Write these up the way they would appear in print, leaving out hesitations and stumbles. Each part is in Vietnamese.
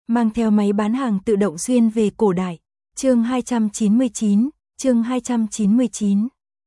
mang theo máy bán hàng tự động xuyên về cổ đại. Chương 299.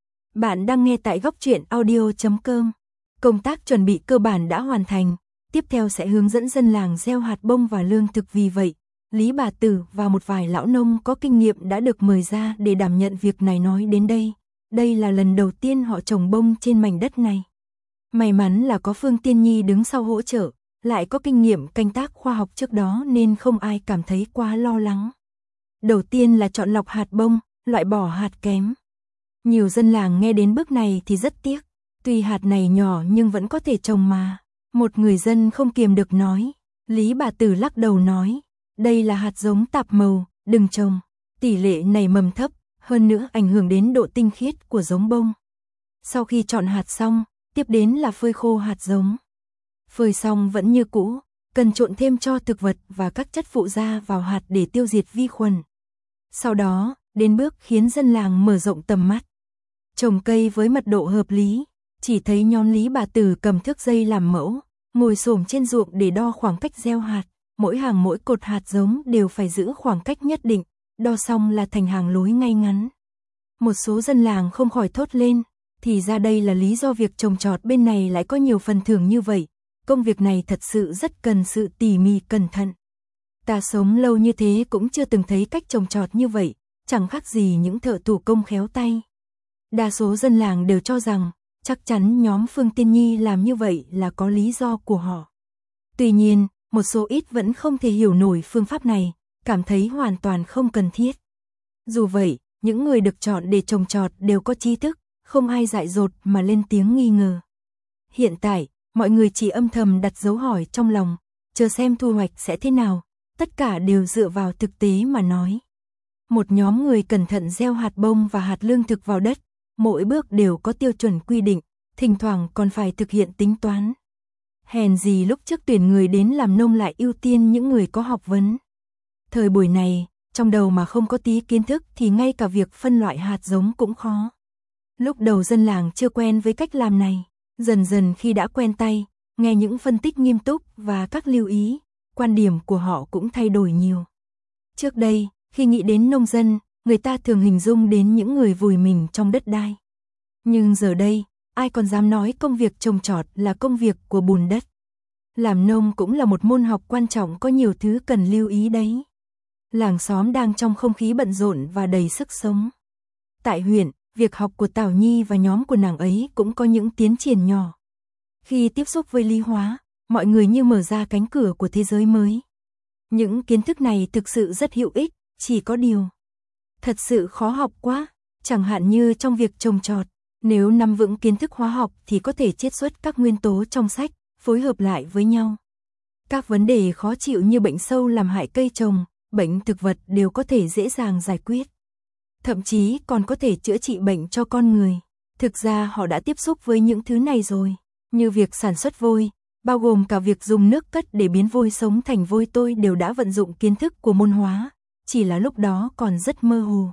Bạn đang nghe tại góc truyện audio.com. Công tác chuẩn bị cơ bản đã hoàn thành, tiếp theo sẽ hướng dẫn dân làng gieo hạt bông và lương thực, vì vậy, Lý bà tử và một vài lão nông có kinh nghiệm đã được mời ra để đảm nhận việc này. Nói đến đây, đây là lần đầu tiên họ trồng bông trên mảnh đất này. May mắn là có Phương Tiên Nhi đứng sau hỗ trợ, lại có kinh nghiệm canh tác khoa học trước đó nên không ai cảm thấy quá lo lắng. Đầu tiên là chọn lọc hạt bông, loại bỏ hạt kém. Nhiều dân làng nghe đến bước này thì rất tiếc, tuy hạt này nhỏ nhưng vẫn có thể trồng mà. Một người dân không kiềm được nói. Lý bà tử lắc đầu nói, đây là hạt giống tạp màu, đừng trồng. Tỷ lệ nảy mầm thấp, hơn nữa ảnh hưởng đến độ tinh khiết của giống bông. Sau khi chọn hạt xong, tiếp đến là phơi khô hạt giống. Phơi xong vẫn như cũ, cần trộn thêm tro thực vật và các chất phụ gia vào hạt để tiêu diệt vi khuẩn. Sau đó, đến bước khiến dân làng mở rộng tầm mắt. Trồng cây với mật độ hợp lý, chỉ thấy nhóm Lý bà tử cầm thước dây làm mẫu, ngồi xổm trên ruộng để đo khoảng cách gieo hạt. Mỗi hàng mỗi cột hạt giống đều phải giữ khoảng cách nhất định, đo xong là thành hàng lối ngay ngắn. Một số dân làng không khỏi thốt lên, thì ra đây là lý do việc trồng trọt bên này lại có nhiều phần thưởng như vậy. Công việc này thật sự rất cần sự tỉ mỉ cẩn thận. Ta sống lâu như thế cũng chưa từng thấy cách trồng trọt như vậy, chẳng khác gì những thợ thủ công khéo tay. Đa số dân làng đều cho rằng, chắc chắn nhóm Phương Tiên Nhi làm như vậy là có lý do của họ. Tuy nhiên, một số ít vẫn không thể hiểu nổi phương pháp này, cảm thấy hoàn toàn không cần thiết. Dù vậy, những người được chọn để trồng trọt đều có tri thức, không ai dại dột mà lên tiếng nghi ngờ. Hiện tại, mọi người chỉ âm thầm đặt dấu hỏi trong lòng, chờ xem thu hoạch sẽ thế nào, tất cả đều dựa vào thực tế mà nói. Một nhóm người cẩn thận gieo hạt bông và hạt lương thực vào đất, mỗi bước đều có tiêu chuẩn quy định, thỉnh thoảng còn phải thực hiện tính toán. Hèn gì lúc trước tuyển người đến làm nông lại ưu tiên những người có học vấn. Thời buổi này, trong đầu mà không có tí kiến thức thì ngay cả việc phân loại hạt giống cũng khó. Lúc đầu dân làng chưa quen với cách làm này, dần dần khi đã quen tay, nghe những phân tích nghiêm túc và các lưu ý, quan điểm của họ cũng thay đổi nhiều. Trước đây, khi nghĩ đến nông dân, người ta thường hình dung đến những người vùi mình trong đất đai. Nhưng giờ đây, ai còn dám nói công việc trồng trọt là công việc của bùn đất. Làm nông cũng là một môn học quan trọng, có nhiều thứ cần lưu ý đấy. Làng xóm đang trong không khí bận rộn và đầy sức sống. Tại huyện, việc học của Tảo Nhi và nhóm của nàng ấy cũng có những tiến triển nhỏ. Khi tiếp xúc với lý hóa, mọi người như mở ra cánh cửa của thế giới mới. Những kiến thức này thực sự rất hữu ích, chỉ có điều thật sự khó học quá, chẳng hạn như trong việc trồng trọt. Nếu nắm vững kiến thức hóa học thì có thể chiết xuất các nguyên tố trong sách, phối hợp lại với nhau. Các vấn đề khó chịu như bệnh sâu làm hại cây trồng, bệnh thực vật đều có thể dễ dàng giải quyết. Thậm chí còn có thể chữa trị bệnh cho con người. Thực ra họ đã tiếp xúc với những thứ này rồi, như việc sản xuất vôi, bao gồm cả việc dùng nước cất để biến vôi sống thành vôi tươi đều đã vận dụng kiến thức của môn hóa, chỉ là lúc đó còn rất mơ hồ.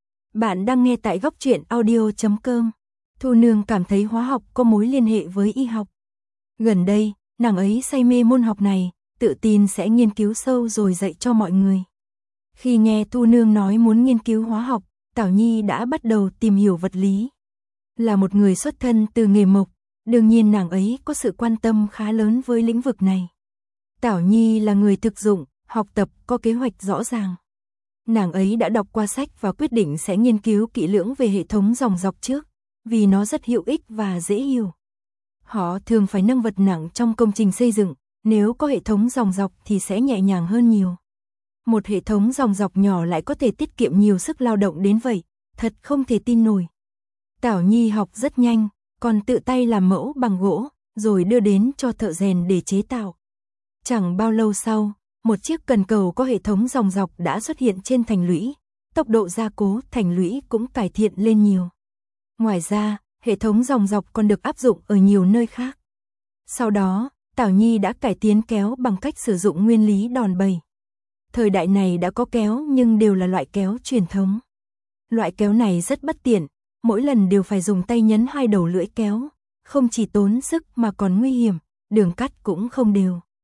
Bạn đang nghe tại góc truyện audio.com. Thu Nương cảm thấy hóa học có mối liên hệ với y học. Gần đây, nàng ấy say mê môn học này, tự tin sẽ nghiên cứu sâu rồi dạy cho mọi người. Khi nghe Thu Nương nói muốn nghiên cứu hóa học, Tảo Nhi đã bắt đầu tìm hiểu vật lý. Là một người xuất thân từ nghề mộc, đương nhiên nàng ấy có sự quan tâm khá lớn với lĩnh vực này. Tảo Nhi là người thực dụng, học tập có kế hoạch rõ ràng. Nàng ấy đã đọc qua sách và quyết định sẽ nghiên cứu kỹ lưỡng về hệ thống dòng dọc trước, vì nó rất hữu ích và dễ hiểu. Họ thường phải nâng vật nặng trong công trình xây dựng, nếu có hệ thống dòng dọc thì sẽ nhẹ nhàng hơn nhiều. Một hệ thống dòng dọc nhỏ lại có thể tiết kiệm nhiều sức lao động đến vậy, thật không thể tin nổi. Tảo Nhi học rất nhanh, còn tự tay làm mẫu bằng gỗ, rồi đưa đến cho thợ rèn để chế tạo. Chẳng bao lâu sau, một chiếc cần cầu có hệ thống dòng dọc đã xuất hiện trên thành lũy, tốc độ gia cố thành lũy cũng cải thiện lên nhiều. Ngoài ra, hệ thống dòng dọc còn được áp dụng ở nhiều nơi khác. Sau đó, Tảo Nhi đã cải tiến kéo bằng cách sử dụng nguyên lý đòn bẩy. Thời đại này đã có kéo nhưng đều là loại kéo truyền thống. Loại kéo này rất bất tiện, mỗi lần đều phải dùng tay nhấn hai đầu lưỡi kéo, không chỉ tốn sức mà còn nguy hiểm, đường cắt cũng không đều.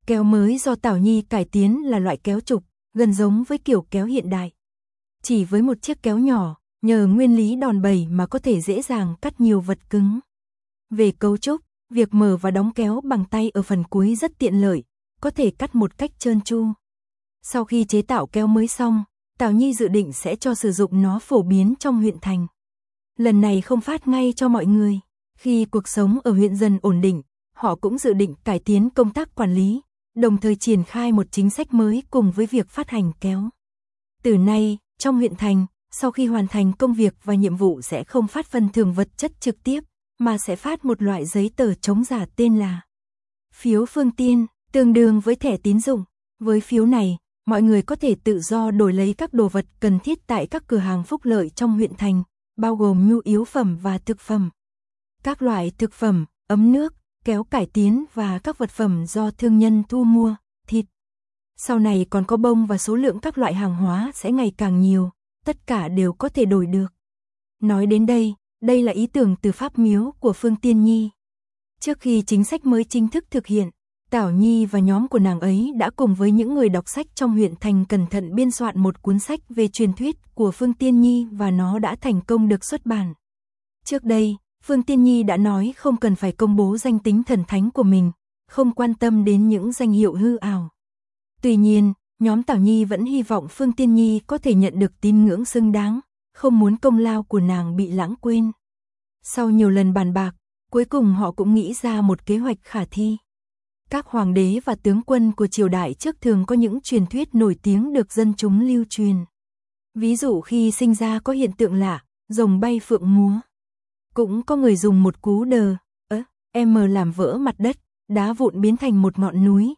Kéo mới do Tảo Nhi cải tiến là loại kéo trục, gần giống với kiểu kéo hiện đại. Chỉ với một chiếc kéo nhỏ, nhờ nguyên lý đòn bẩy mà có thể dễ dàng cắt nhiều vật cứng. Về cấu trúc, việc mở và đóng kéo bằng tay ở phần cuối rất tiện lợi, có thể cắt một cách trơn tru. Sau khi chế tạo kéo mới xong, Tảo Nhi dự định sẽ cho sử dụng nó phổ biến trong huyện thành. Lần này không phát ngay cho mọi người. Khi cuộc sống ở huyện dần ổn định, họ cũng dự định cải tiến công tác quản lý, đồng thời triển khai một chính sách mới cùng với việc phát hành kéo. Từ nay, trong huyện thành, sau khi hoàn thành công việc và nhiệm vụ sẽ không phát phần thưởng vật chất trực tiếp, mà sẽ phát một loại giấy tờ chống giả tên là phiếu phương tiên, tương đương với thẻ tín dụng. Với phiếu này, mọi người có thể tự do đổi lấy các đồ vật cần thiết tại các cửa hàng phúc lợi trong huyện thành, bao gồm nhu yếu phẩm và thực phẩm. Các loại thực phẩm, ấm nước, kéo cải tiến và các vật phẩm do thương nhân thu mua, thịt. Sau này còn có bông và số lượng các loại hàng hóa sẽ ngày càng nhiều, tất cả đều có thể đổi được. Nói đến đây, đây là ý tưởng từ Pháp Miếu của Phương Tiên Nhi. Trước khi chính sách mới chính thức thực hiện, Tảo Nhi và nhóm của nàng ấy đã cùng với những người đọc sách trong huyện thành cẩn thận biên soạn một cuốn sách về truyền thuyết của Phương Tiên Nhi và nó đã thành công được xuất bản. Trước đây, Phương Tiên Nhi đã nói không cần phải công bố danh tính thần thánh của mình, không quan tâm đến những danh hiệu hư ảo. Tuy nhiên, nhóm Tảo Nhi vẫn hy vọng Phương Tiên Nhi có thể nhận được tín ngưỡng xứng đáng, không muốn công lao của nàng bị lãng quên. Sau nhiều lần bàn bạc, cuối cùng họ cũng nghĩ ra một kế hoạch khả thi. Các hoàng đế và tướng quân của triều đại trước thường có những truyền thuyết nổi tiếng được dân chúng lưu truyền. Ví dụ khi sinh ra có hiện tượng lạ, rồng bay phượng múa. Cũng có người dùng một cú đờ, làm vỡ mặt đất, đá vụn biến thành một ngọn núi,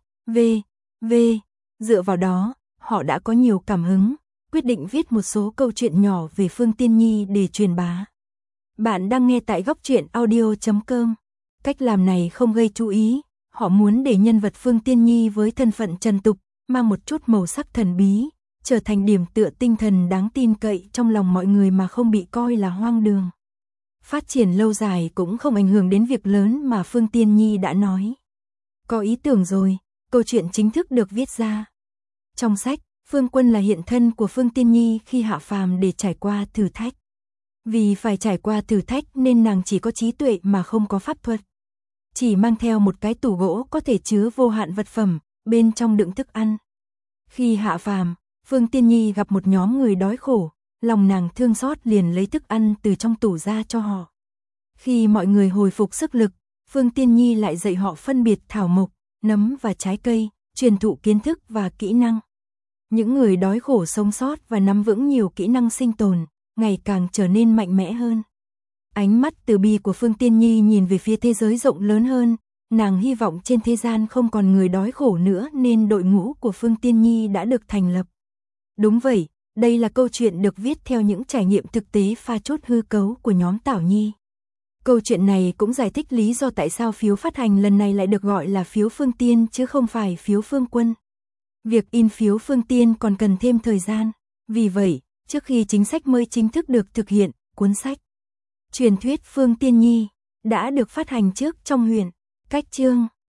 Dựa vào đó, họ đã có nhiều cảm hứng, quyết định viết một số câu chuyện nhỏ về Phương Tiên Nhi để truyền bá. Bạn đang nghe tại góc truyện audio.com. Cách làm này không gây chú ý, họ muốn để nhân vật Phương Tiên Nhi với thân phận trần tục, mang một chút màu sắc thần bí, trở thành điểm tựa tinh thần đáng tin cậy trong lòng mọi người mà không bị coi là hoang đường. Phát triển lâu dài cũng không ảnh hưởng đến việc lớn mà Phương Tiên Nhi đã nói. Có ý tưởng rồi, câu chuyện chính thức được viết ra. Trong sách, Phương Quân là hiện thân của Phương Tiên Nhi khi hạ phàm để trải qua thử thách. Vì phải trải qua thử thách nên nàng chỉ có trí tuệ mà không có pháp thuật. Chỉ mang theo một cái tủ gỗ có thể chứa vô hạn vật phẩm, bên trong đựng thức ăn. Khi hạ phàm, Phương Tiên Nhi gặp một nhóm người đói khổ, lòng nàng thương xót liền lấy thức ăn từ trong tủ ra cho họ. Khi mọi người hồi phục sức lực, Phương Tiên Nhi lại dạy họ phân biệt thảo mộc, nấm và trái cây, truyền thụ kiến thức và kỹ năng. Những người đói khổ sống sót và nắm vững nhiều kỹ năng sinh tồn, ngày càng trở nên mạnh mẽ hơn. Ánh mắt từ bi của Phương Tiên Nhi nhìn về phía thế giới rộng lớn hơn, nàng hy vọng trên thế gian không còn người đói khổ nữa nên đội ngũ của Phương Tiên Nhi đã được thành lập. Đúng vậy, đây là câu chuyện được viết theo những trải nghiệm thực tế pha chút hư cấu của nhóm Tảo Nhi. Câu chuyện này cũng giải thích lý do tại sao phiếu phát hành lần này lại được gọi là phiếu Phương Tiên chứ không phải phiếu Phương Quân. Việc in phiếu Phương Tiên còn cần thêm thời gian. Vì vậy, trước khi chính sách mới chính thức được thực hiện, cuốn sách Truyền thuyết Phương Tiên Nhi đã được phát hành trước trong huyện. Cách chương